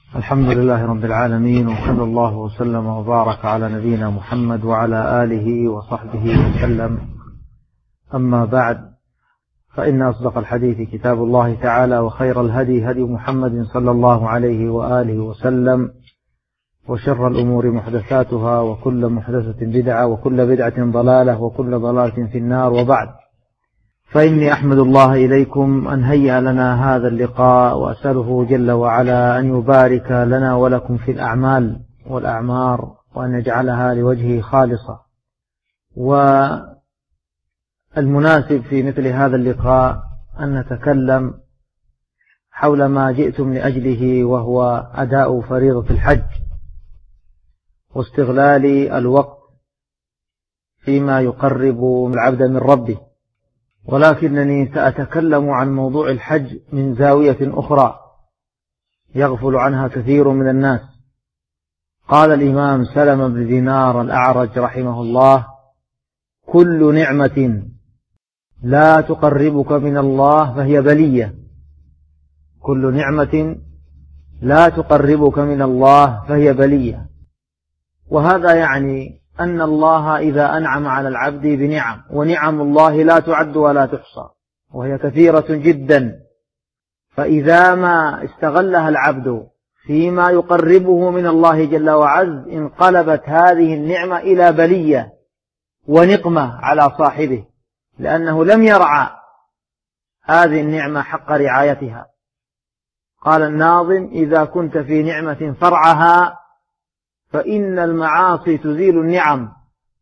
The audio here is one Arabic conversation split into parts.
الحمد لله رب العالمين، وصلى الله وسلم وبارك على نبينا محمد وعلى آله وصحبه وسلم. أما بعد، فإن أصدق الحديث كتاب الله تعالى، وخير الهدي هدي محمد صلى الله عليه وآله وسلم، وشر الأمور محدثاتها، وكل محدثة بدعة، وكل بدعة ضلالة، وكل ضلالة في النار. وبعد، فإني أحمد الله إليكم أن هيأ لنا هذا اللقاء، وأسأله جل وعلا أن يبارك لنا ولكم في الأعمال والأعمار، وأن يجعلها لوجهه خالصة. والمناسب في مثل هذا اللقاء أن نتكلم حول ما جئتم لأجله، وهو أداء فريضة الحج واستغلال الوقت فيما يقرب العبد من ربه. ولكنني سأتكلم عن موضوع الحج من زاوية أخرى يغفل عنها كثير من الناس. قال الإمام سلمة بن دينار الأعرج رحمه الله: كل نعمة لا تقربك من الله فهي بلية. كل نعمة لا تقربك من الله فهي بلية. وهذا يعني أن الله إذا أنعم على العبد بنعم، ونعم الله لا تعد ولا تحصى، وهي كثيرة جدا، فإذا ما استغلها العبد فيما يقربه من الله جل وعز، انقلبت هذه النعمة إلى بلية ونقمة على صاحبه، لأنه لم يرعى هذه النعمة حق رعايتها. قال الناظم: إذا كنت في نعمة فرعها فإن المعاصي تزيل النعم،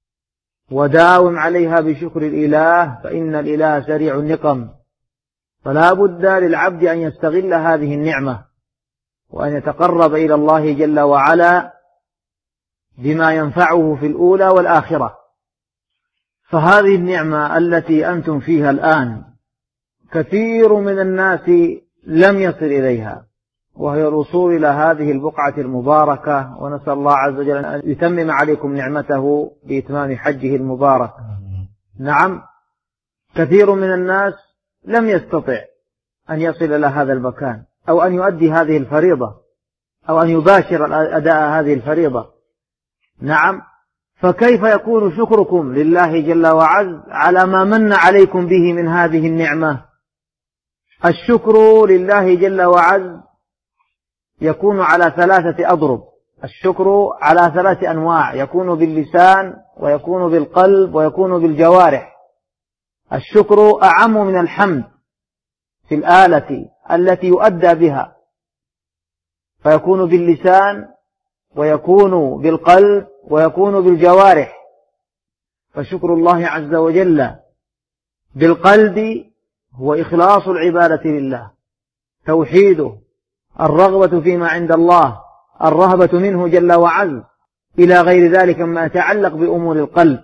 وداوم عليها بشكر الإله فإن الإله سريع النقم. فلا بد للعبد أن يستغل هذه النعمة، وأن يتقرب إلى الله جل وعلا بما ينفعه في الأولى والآخرة. فهذه النعمة التي أنتم فيها الآن كثير من الناس لم يصل إليها، وهي الوصول إلى هذه البقعة المباركة، ونسأل الله عز وجل أن يتمم عليكم نعمته بإتمام حجه المبارك. نعم، كثير من الناس لم يستطع أن يصل إلى هذا المكان، أو أن يؤدي هذه الفريضة، أو أن يباشر أداء هذه الفريضة. نعم، فكيف يكون شكركم لله جل وعز على ما من عليكم به من هذه النعمة؟ الشكر لله جل وعز يكون على ثلاثة أضرب. الشكر على ثلاث أنواع: يكون باللسان، ويكون بالقلب، ويكون بالجوارح. الشكر أعم من الحمد في الآلة التي يؤدى بها، فيكون باللسان، ويكون بالقلب، ويكون بالجوارح. فشكر الله عز وجل بالقلب هو إخلاص العبادة لله، توحيده، الرغبة فيما عند الله، الرهبة منه جل وعز، إلى غير ذلك مما يتعلق بأمور القلب.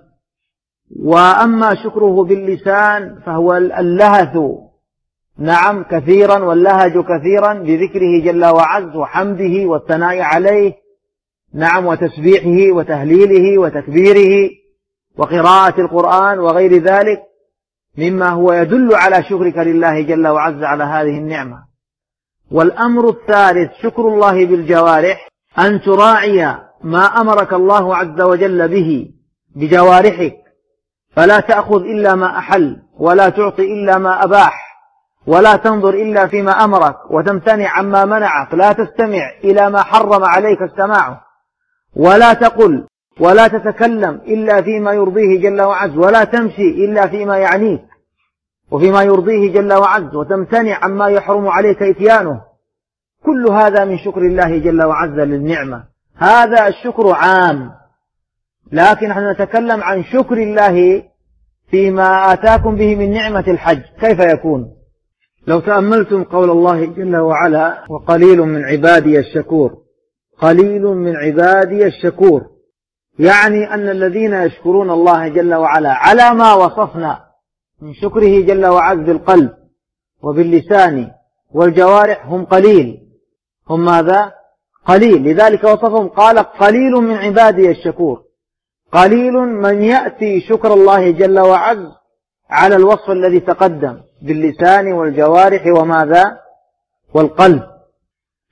وأما شكره باللسان فهو اللهث، نعم، كثيرا، واللهج كثيرا بذكره جل وعز، وحمده والثناء عليه، نعم، وتسبيحه وتهليله وتكبيره، وقراءة القرآن وغير ذلك مما هو يدل على شكرك لله جل وعز على هذه النعمة. والأمر الثالث شكر الله بالجوارح، أن تراعي ما أمرك الله عز وجل به بجوارحك، فلا تأخذ إلا ما أحل، ولا تعطي إلا ما أباح، ولا تنظر إلا فيما أمرك، وتمتنع عما منعك، لا تستمع إلى ما حرم عليك السماع، ولا تقل ولا تتكلم إلا فيما يرضيه جل وعز، ولا تمشي إلا فيما يعنيك وفيما يرضيه جل وعز، وتمتنع عما يحرم عليك إتيانه. كل هذا من شكر الله جل وعز للنعمة. هذا الشكر عام، لكن نحن نتكلم عن شكر الله فيما آتاكم به من نعمة الحج. كيف يكون؟ لو تأملتم قول الله جل وعلا: وقليل من عبادي الشكور. قليل من عبادي الشكور، يعني أن الذين يشكرون الله جل وعلا على ما وصفنا من شكره جل وعز بالقلب وباللسان والجوارح هم قليل. هم ماذا؟ قليل. لذلك وصفهم قال: قليل من عبادي الشكور. قليل من يأتي شكر الله جل وعز على الوصف الذي تقدم باللسان والجوارح وماذا؟ والقلب.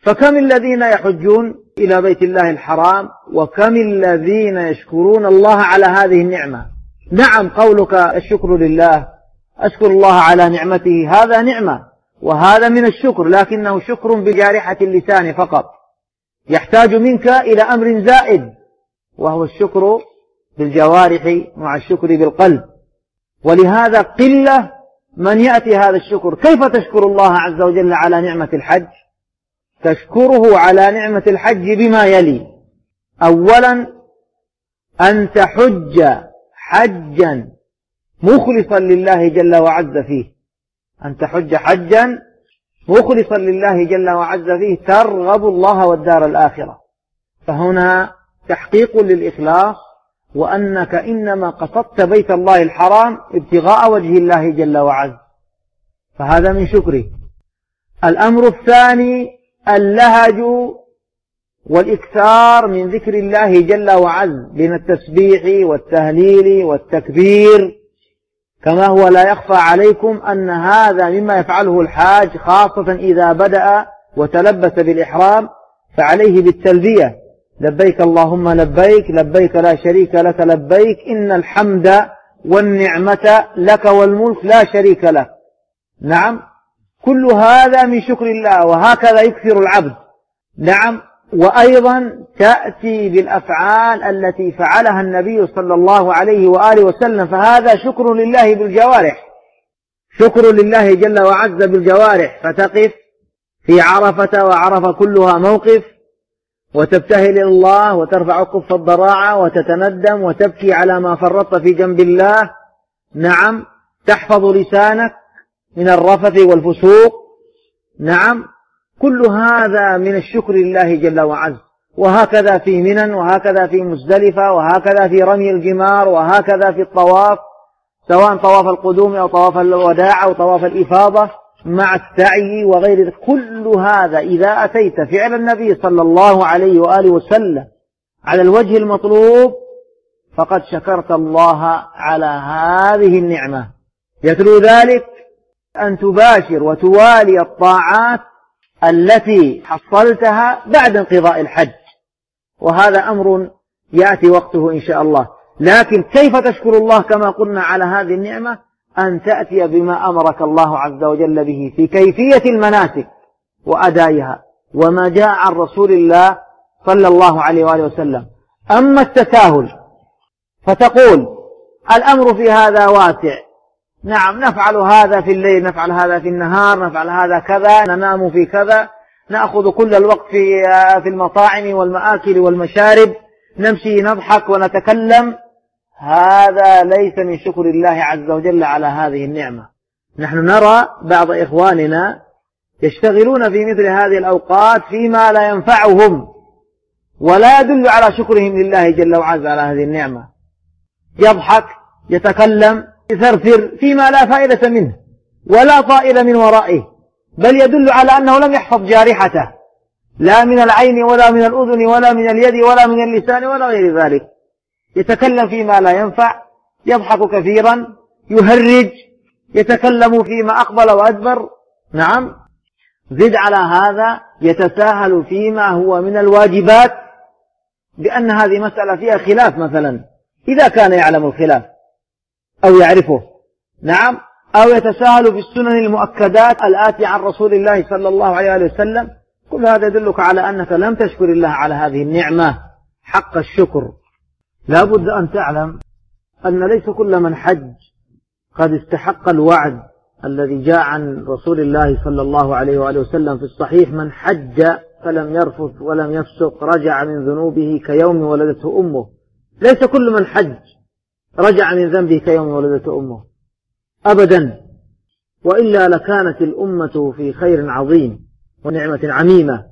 فكم الذين يحجون إلى بيت الله الحرام وكم الذين يشكرون الله على هذه النعمة. نعم، قولك الشكر لله، أشكر الله على نعمته، هذا نعمة وهذا من الشكر، لكنه شكر بجارحة اللسان فقط، يحتاج منك إلى أمر زائد وهو الشكر بالجوارح مع الشكر بالقلب. ولهذا قلة من يأتي هذا الشكر. كيف تشكر الله عز وجل على نعمة الحج؟ تشكره على نعمة الحج بما يلي: أولا أن تحج حجا مخلصا لله جل وعز فيه، أن تحج حجا مخلصا لله جل وعز فيه ترغب الله والدار الآخرة. فهنا تحقيق للإخلاص، وأنك إنما قصدت بيت الله الحرام ابتغاء وجه الله جل وعز، فهذا من شكره. الأمر الثاني اللهج والإكثار من ذكر الله جل وعز من التسبيح والتهليل والتكبير، كما هو لا يخفى عليكم أن هذا مما يفعله الحاج، خاصة إذا بدأ وتلبس بالإحرام فعليه بالتلبية: لبيك اللهم لبيك، لبيك لا شريك لك لبيك، إن الحمد والنعمة لك والملك لا شريك لك. نعم، كل هذا من شكر الله، وهكذا يكثر العبد. نعم، وأيضا تأتي بالأفعال التي فعلها النبي صلى الله عليه وآله وسلم، فهذا شكر لله بالجوارح، شكر لله جل وعز بالجوارح. فتقف في عرفة وعرفة كلها موقف، وتبتهل إلى الله وترفع كف الضراعة وتتندم وتبكي على ما فرطت في جنب الله. نعم، تحفظ لسانك من الرفث والفسوق. نعم، كل هذا من الشكر لله جل وعز. وهكذا في منى، وهكذا في مزدلفة، وهكذا في رمي الجمار، وهكذا في الطواف، سواء طواف القدوم أو طواف الوداع أو طواف الإفاضة مع السعي وغير ذلك. كل هذا إذا أتيت فعل النبي صلى الله عليه وآله وسلم على الوجه المطلوب فقد شكرت الله على هذه النعمة. يتلو ذلك أن تباشر وتوالي الطاعات التي حصلتها بعد انقضاء الحج، وهذا أمر يأتي وقته إن شاء الله. لكن كيف تشكر الله كما قلنا على هذه النعمة؟ أن تأتي بما أمرك الله عز وجل به في كيفية المناسك وأدائها وما جاء عن رسول الله صلى الله عليه وآله وسلم. أما التساهل فتقول الأمر في هذا واسع، نعم، نفعل هذا في الليل، نفعل هذا في النهار، نفعل هذا كذا، ننام في كذا، نأخذ كل الوقت في المطاعم والمآكل والمشارب، نمشي نضحك ونتكلم. هذا ليس من شكر الله عز وجل على هذه النعمة. نحن نرى بعض إخواننا يشتغلون في مثل هذه الأوقات فيما لا ينفعهم ولا يدل على شكرهم لله جل وعز على هذه النعمة. يضحك، يتكلم، يثرثر فيما لا فائدة منه ولا طائل من ورائه، بل يدل على أنه لم يحفظ جارحته، لا من العين ولا من الأذن ولا من اليد ولا من اللسان ولا غير ذلك. يتكلم فيما لا ينفع، يضحك كثيرا، يهرج، يتكلم فيما أقبل وأدبر. نعم، زد على هذا يتساهل فيما هو من الواجبات، بأن هذه مسألة فيها خلاف مثلا، إذا كان يعلم الخلاف أو يعرفه. نعم، أو يتساهل في السنن المؤكدات الآتي عن رسول الله صلى الله عليه وسلم. كل هذا يدلك على أنك لم تشكر الله على هذه النعمة حق الشكر. لا بد أن تعلم أن ليس كل من حج قد استحق الوعد الذي جاء عن رسول الله صلى الله عليه وآله وسلم في الصحيح: من حج فلم يرفث ولم يفسق رجع من ذنوبه كيوم ولدته أمه. ليس كل من حج رجع من ذنبه كيوم ولدته أمه أبدا، وإلا لكانت الأمة في خير عظيم ونعمة عميمة.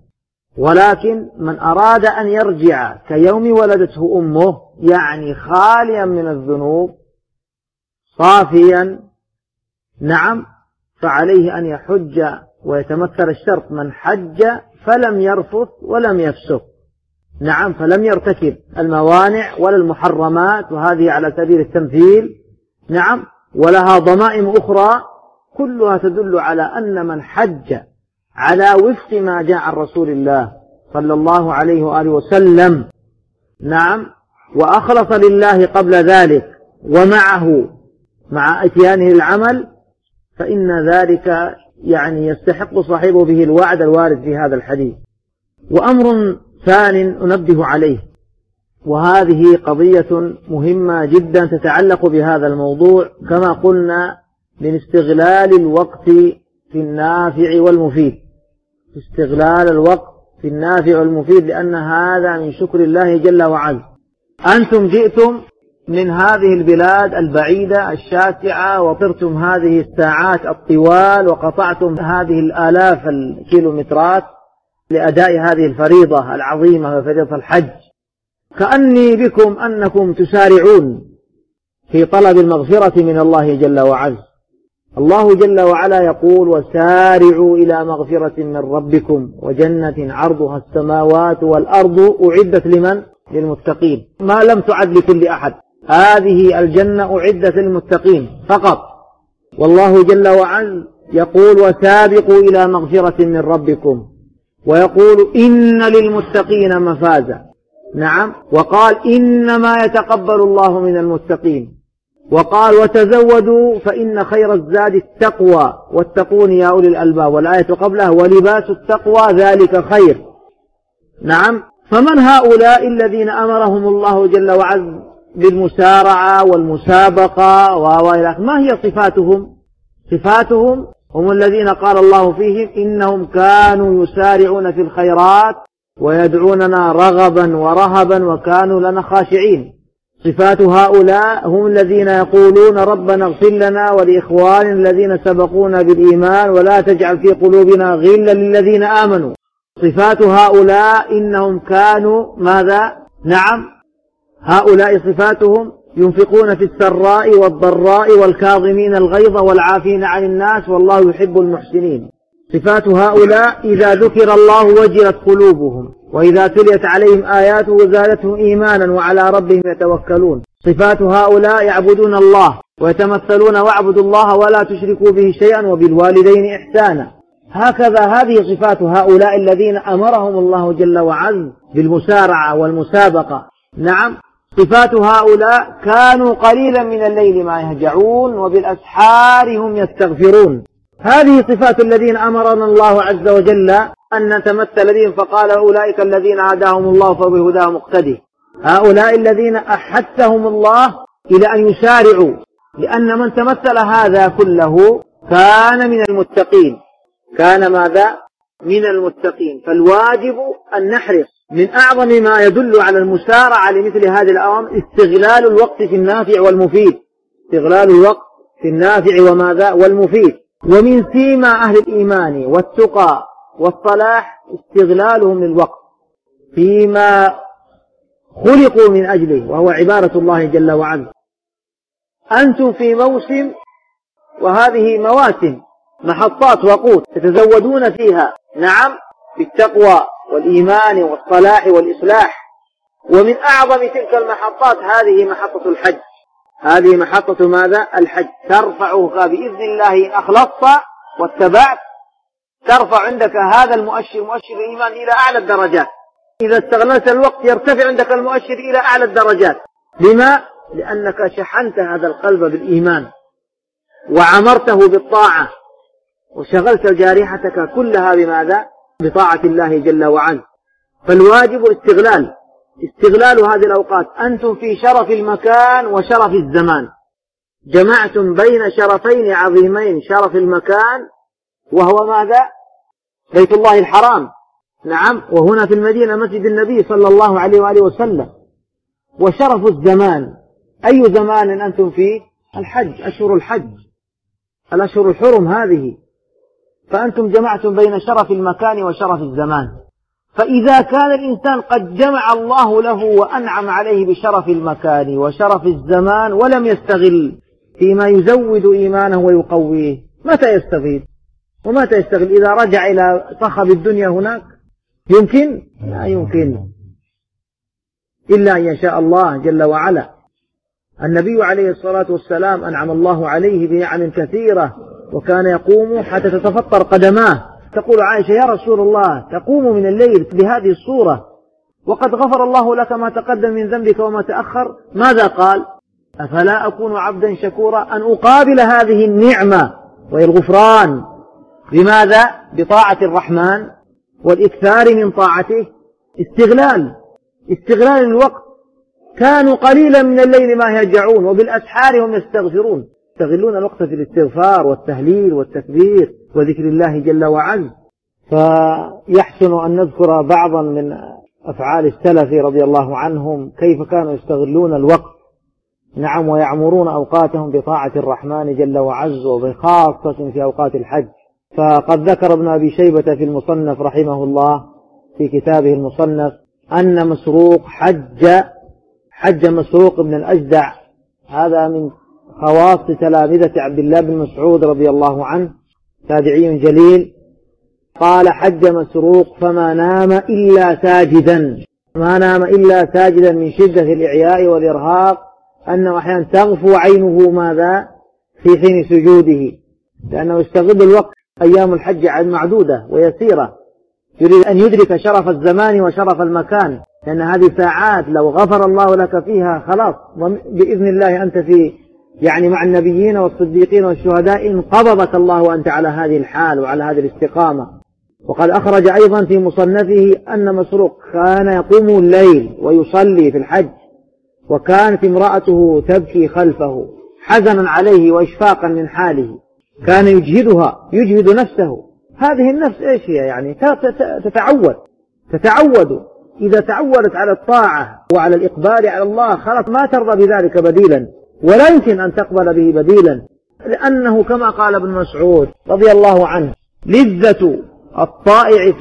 ولكن من أراد أن يرجع كيوم ولدته أمه، يعني خاليا من الذنوب صافيا، نعم، فعليه أن يحج ويتمثل الشرط: من حج فلم يرفث ولم يفسق. نعم، فلم يرتكب الموانع ولا المحرمات، وهذه على سبيل التمثيل. نعم، ولها ضمائم أخرى كلها تدل على أن من حج على وفق ما جاء عن رسول الله صلى الله عليه وآله وسلم، نعم، وأخلص لله قبل ذلك ومعه مع إتيانه العمل، فإن ذلك يعني يستحق صاحبه به الوعد الوارد في هذا الحديث. وأمر ثان أنبه عليه، وهذه قضية مهمة جدا تتعلق بهذا الموضوع كما قلنا، من استغلال الوقت في النافع والمفيد، استغلال الوقت في النافع والمفيد، لأن هذا من شكر الله جل وعلا. أنتم جئتم من هذه البلاد البعيدة الشاسعة وطرتم هذه الساعات الطوال وقطعتم هذه الآلاف الكيلومترات لأداء هذه الفريضة العظيمة، فريضة الحج، كأني بكم أنكم تسارعون في طلب المغفرة من الله جل وعلا. الله جل وعلا يقول: وسارعوا إلى مغفرة من ربكم وجنة عرضها السماوات والأرض أعدت لمن؟ للمتقين، ما لم تعد لكل أحد، هذه الجنة أعدت للمتقين فقط. والله جل وعلا يقول: وسابقوا إلى مغفرة من ربكم، ويقول: إن للمتقين مفازا، نعم، وقال: إنما يتقبل الله من المتقين، وقال: وتزودوا فإن خير الزاد التقوى واتقون يا أولي الألباب، والآية قبلها: ولباس التقوى ذلك خير، نعم. فمن هؤلاء الذين أمرهم الله جل وعلا بالمسارعة والمسابقة ما هي صفاتهم؟ صفاتهم هم الذين قال الله فيهم: إنهم كانوا يسارعون في الخيرات ويدعوننا رغبا ورهبا وكانوا لنا خاشعين. صفات هؤلاء هم الذين يقولون: ربنا اغفر لنا ولإخواننا الذين سبقونا بالإيمان ولا تجعل في قلوبنا غلا للذين آمنوا. صفات هؤلاء إنهم كانوا ماذا؟ نعم، هؤلاء صفاتهم: ينفقون في السراء والضراء والكاظمين الغيظ والعافين عن الناس والله يحب المحسنين. صفات هؤلاء: إذا ذكر الله وجلت قلوبهم وإذا تليت عليهم آياته زادتهم إيمانا وعلى ربهم يتوكلون. صفات هؤلاء: يعبدون الله ويتمثلون واعبدوا الله ولا تشركوا به شيئا وبالوالدين إحسانا. هكذا هذه صفات هؤلاء الذين أمرهم الله جل وعلا بالمسارعة والمسابقة، نعم. صفات هؤلاء: كانوا قليلا من الليل ما يهجعون وبالأسحار هم يستغفرون. هذه صفات الذين أمرنا الله عز وجل أن نتمثل بهم، فقال: أولئك الذين هداهم الله فبهداه مقتدي. هؤلاء الذين أحثهم الله إلى أن يسارعوا، لأن من تمثل هذا كله كان من المتقين، كان ماذا؟ من المتقين. فالواجب أن نحرص. من أعظم ما يدل على المسارعة لمثل هذه الأوامر استغلال الوقت في النافع والمفيد، استغلال الوقت في النافع وماذا؟ والمفيد. ومن سيما أهل الإيمان والتقى والصلاح استغلالهم للوقت فيما خلقوا من أجله، وهو عبادة الله جل وعلا. أنتم في موسم، وهذه مواسم، محطات وقود تتزودون فيها، نعم، بالتقوى والإيمان والصلاح والإصلاح. ومن أعظم تلك المحطات هذه محطة الحج، هذه محطة ماذا؟ الحج. ترفعك بإذن الله إن أخلصت واتبعت، ترفع عندك هذا المؤشر، مؤشر الإيمان، إلى أعلى الدرجات. إذا استغللت الوقت يرتفع عندك المؤشر إلى أعلى الدرجات. لما؟ لأنك شحنت هذا القلب بالإيمان وعمرته بالطاعة وشغلت جارحتك كلها بماذا؟ بطاعة الله جل وعلا. فالواجب استغلال هذه الأوقات. أنتم في شرف المكان وشرف الزمان، جمعتم بين شرفين عظيمين، شرف المكان وهو ماذا؟ بيت الله الحرام، نعم، وهنا في المدينة مسجد النبي صلى الله عليه وآله وسلم. وشرف الزمان، أي زمان أنتم فيه؟ الحج، أشهر الحج، الأشهر الحرم هذه. فأنتم جمعتم بين شرف المكان وشرف الزمان. فإذا كان الإنسان قد جمع الله له وأنعم عليه بشرف المكان وشرف الزمان ولم يستغل فيما يزود إيمانه ويقويه، متى يستفيد؟ ومتى يستغل؟ إذا رجع إلى صخب الدنيا هناك يمكن؟ لا يمكن، إلا أن يشاء الله جل وعلا. النبي عليه الصلاة والسلام أنعم الله عليه بنعم كثيرة، وكان يقوم حتى تتفطر قدماه، تقول عائشة: يا رسول الله، تقوم من الليل بهذه الصورة وقد غفر الله لك ما تقدم من ذنبك وما تأخر؟ ماذا قال؟ أفلا أكون عبدا شكورا، أن أقابل هذه النعمة وهي الغفران بماذا؟ بطاعة الرحمن والإكثار من طاعته. استغلال الوقت. كانوا قليلا من الليل ما يهجعون وبالأسحار هم يستغفرون. يستغلون الوقت في الاستغفار والتهليل والتكبير وذكر الله جل وعلا. فيحسن أن نذكر بعضا من أفعال السلف رضي الله عنهم كيف كانوا يستغلون الوقت، نعم، ويعمرون أوقاتهم بطاعة الرحمن جل وعز، وبخاصة في أوقات الحج. فقد ذكر ابن أبي شيبة في المصنف رحمه الله في كتابه المصنف أن مسروق حج مسروق بن الأجدع، هذا من خواص تلامذة عبد الله بن مسعود رضي الله عنه، تابعي جليل. قال: حج مسروق فما نام إلا ساجدا من شدة الإعياء والإرهاق، أنه أحيانا تغفو عينه ماذا؟ في حين سجوده، لأنه يستغل الوقت. أيام الحج معدودة ويسيرة، يريد أن يدرك شرف الزمان وشرف المكان، لأن هذه ساعات لو غفر الله لك فيها خلاص بإذن الله أنت في مع النبيين والصديقين والشهداء، إن قبضك الله وأنت على هذه الحال وعلى هذه الاستقامة. وقد أخرج أيضا في مصنفه أن مسروق كان يقوم الليل ويصلي في الحج، وكانت امرأته تبكي خلفه حزنا عليه وإشفاقا من حاله، كان يجهد نفسه. هذه النفس إيش هي؟ تتعود. إذا تعودت على الطاعة وعلى الإقبال على الله خلاص ما ترضى بذلك بديلا، ولا يمكن أن تقبل به بديلا، لأنه كما قال ابن مسعود رضي الله عنه: لذة الطائع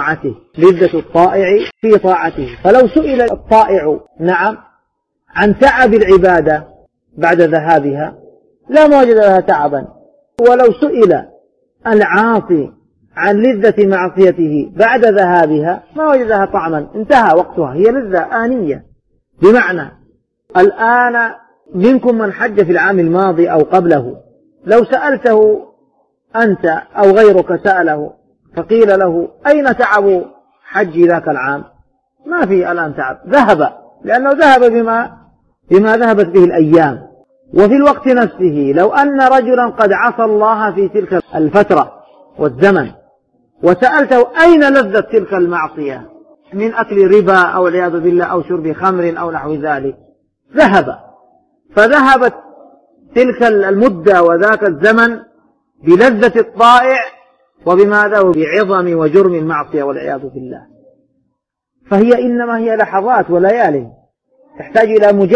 في طاعته. فلو سئل الطائع عن تعب العبادة بعد ذهابها لا وجد لها تعبا، ولو سئل العاصي عن لذة معصيته بعد ذهابها ما وجد لها طعما، انتهى وقتها، هي لذة آنية. بمعنى الآن منكم من حج في العام الماضي أو قبله، لو سألته أنت أو غيرك سأله فقيل له: أين تعب حج ذاك العام؟ ما في الآن تعب، ذهب، لأنه ذهب بما ذهبت به الأيام. وفي الوقت نفسه لو أن رجلا قد عصى الله في تلك الفترة والزمن وسألته: أين لذة تلك المعصية من أكل ربا أو عياذ بالله أو شرب خمر أو نحو ذلك؟ فذهبت تلك المدة وذاك الزمن بلذة الطائع وبماذا؟ بعظم وجرم المعصية والعياذ بالله. فهي إنما هي لحظات وليال، تحتاج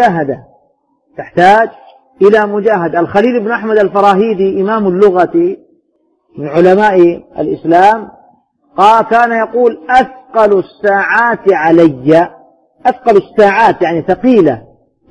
إلى مجاهدة. الخليل بن أحمد الفراهيدي إمام اللغة من علماء الإسلام كان يقول: أثقل الساعات علي، أثقل الساعات ثقيلة،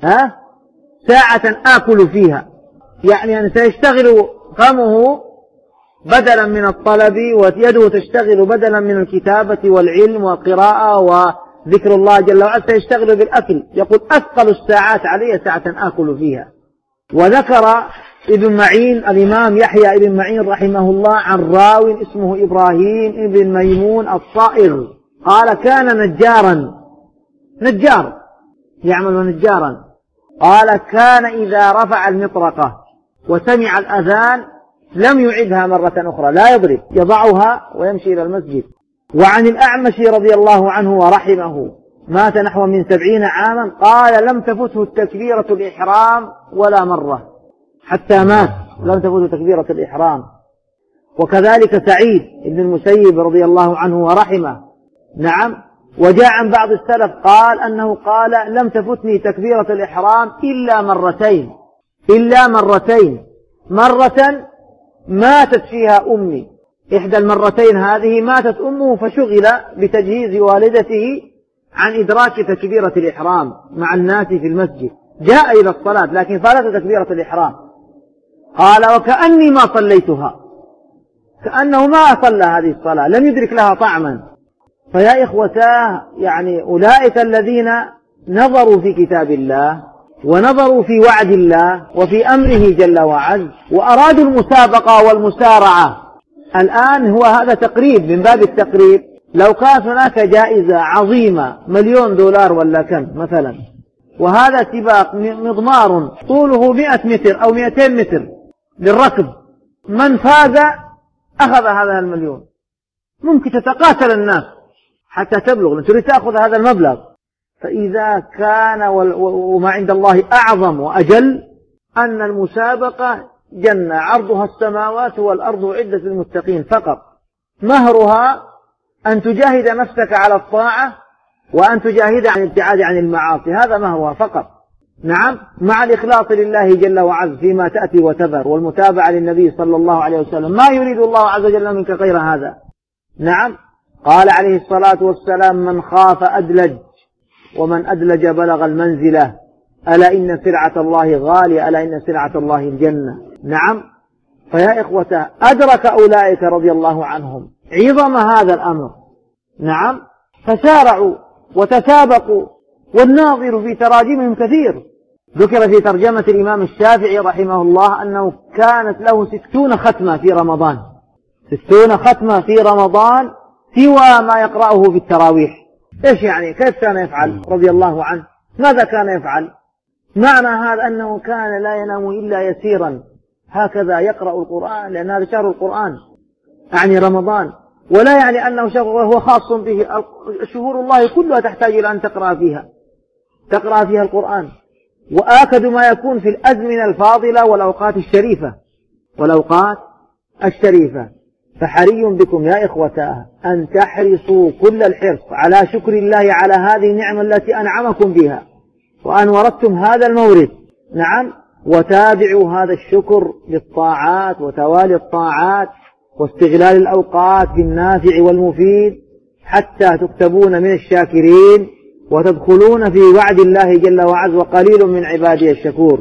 ساعة آكل فيها، أن سيشتغل فمه بدلا من الطلب ويده تشتغل بدلا من الكتابة والعلم والقراءة وذكر الله جل وعلا، سيشتغل بالأكل. يقول: أثقل الساعات علي ساعة آكل فيها. وذكر ابن معين الإمام يحيى ابن معين رحمه الله عن راو اسمه إبراهيم ابن ميمون الصائغ قال: كان نجار يعمل نجارا. قال: كان إذا رفع المطرقة وسمع الأذان لم يعدها مرة أخرى، لا يضرب، يضعها ويمشي إلى المسجد. وعن الأعمش رضي الله عنه ورحمه مات نحو من 70 عاما، قال: لم تفته التكبيرة الإحرام ولا مرة، حتى مات لم تفته تكبيرة الإحرام. وكذلك سعيد بن المسيب رضي الله عنه ورحمه، نعم. وجاء عن بعض السلف قال أنه قال: لم تفتني تكبيرة الإحرام إلا مرتين، مرة ماتت فيها أمي، إحدى المرتين هذه ماتت أمه فشغل بتجهيز والدته عن إدراك تكبيرة الإحرام مع الناس في المسجد، جاء إلى الصلاة لكن فاتت تكبيرة الإحرام. قال: وكأني ما صليتها، كأنه ما صلى هذه الصلاة، لم يدرك لها طعما. فيا إخوتاه أولئك الذين نظروا في كتاب الله ونظروا في وعد الله وفي أمره جل وعز، وأرادوا المسابقة والمسارعة الآن هو هذا تقريب من باب التقريب. لو كانت هناك جائزة عظيمة $1,000,000 ولا كم مثلا، وهذا سباق مضمار طوله 100 متر أو 200 متر للركض، من فاز أخذ هذا $1,000,000. ممكن تتقاتل الناس حتى تبلغ، تريد تأخذ هذا المبلغ. فإذا كان وما عند الله أعظم وأجل أن المسابقة جنة عرضها السماوات والأرض عدة للمتقين فقط، مهرها أن تجاهد نفسك على الطاعة وأن تجاهد عن الابتعاد عن المعاصي، هذا مهرها فقط. نعم، مع الإخلاص لله جل وعز فيما تأتي وتذر، والمتابعة للنبي صلى الله عليه وسلم، ما يريد الله عز وجل منك غير هذا. نعم، قال عليه الصلاة والسلام: من خاف أدلج، ومن أدلج بلغ المنزلة، ألا إن سلعة الله غالية، ألا إن سلعة الله الجنة. نعم، فيا إخوة، أدرك أولئك رضي الله عنهم عظم هذا الأمر. نعم، فسارعوا وتسابقوا، والناظر في تراجمهم كثير. ذكر في ترجمة الإمام الشافعي رحمه الله أنه كانت له 60 ختمة في رمضان، 60 ختمة في رمضان سوى ما يقرأه في التراويح. إيش يعني؟ كيف كان يفعل رضي الله عنه؟ ماذا كان يفعل؟ معنى هذا أنه كان لا ينام إلا يسيرا، هكذا يقرأ القرآن، لأن هذا شهر القرآن يعني رمضان، ولا يعني أنه شهر هو خاص به. شهور الله كلها تحتاج إلى أن تقرأ فيها القرآن، وآكد ما يكون في الأزمنة الفاضلة والأوقات الشريفة. فحري بكم يا إخوة أن تحرصوا كل الحرص على شكر الله على هذه النعمة التي أنعمكم بها، وأن وردتم هذا المورد. نعم، وتابعوا هذا الشكر بالطاعات وتوالي الطاعات واستغلال الأوقات بالنافع والمفيد، حتى تكتبون من الشاكرين وتدخلون في وعد الله جل وعز: وقليل من عبادي الشكور.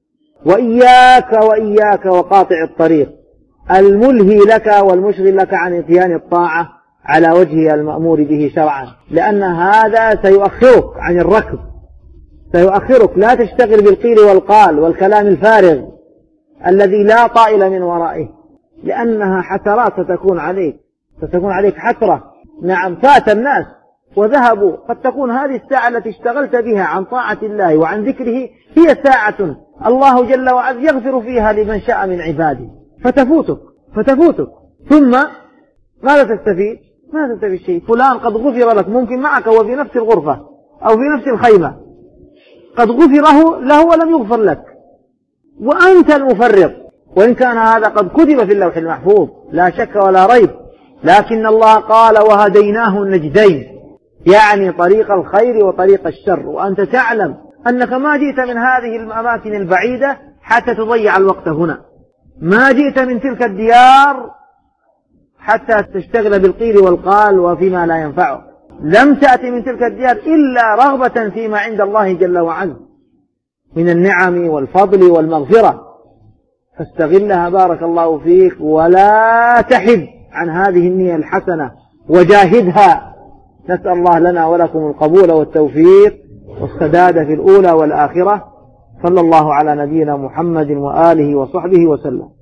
وإياك وقاطع الطريق الملهي لك والمشغل لك عن اتيان الطاعة على وجهها المأمور به شرعا، لأن هذا سيؤخرك عن الركض، سيؤخرك. لا تشتغل بالقيل والقال والكلام الفارغ الذي لا طائل من ورائه، لأنها حسرات ستكون عليك حسرة. نعم، فات الناس وذهبوا، قد تكون هذه الساعة التي اشتغلت بها عن طاعة الله وعن ذكره هي ساعة الله جل وعز يغفر فيها لمن شاء من عباده، فتفوتك. ثم ماذا تستفيد؟ ما تستفيد شيء. فلان قد غفر لك، ممكن معك هو في نفس الغرفة أو في نفس الخيمة، قد غفر له ولم يغفر لك، وأنت المفرط. وإن كان هذا قد كتب في اللوح المحفوظ لا شك ولا ريب، لكن الله قال: وهديناه النجدين، يعني طريق الخير وطريق الشر. وأنت تعلم أنك ما جئت من هذه الأماكن البعيدة حتى تضيع الوقت هنا، ما جئت من تلك الديار حتى تشتغل بالقيل والقال وفيما لا ينفعك، لم تأتي من تلك الديار إلا رغبة فيما عند الله جل وعز من النعم والفضل والمغفرة، فاستغلها بارك الله فيك، ولا تحد عن هذه النية الحسنة وجاهدها. نسأل الله لنا ولكم القبول والتوفيق والسداد في الأولى والآخرة. صلى الله على نبينا محمد وآله وصحبه وسلم.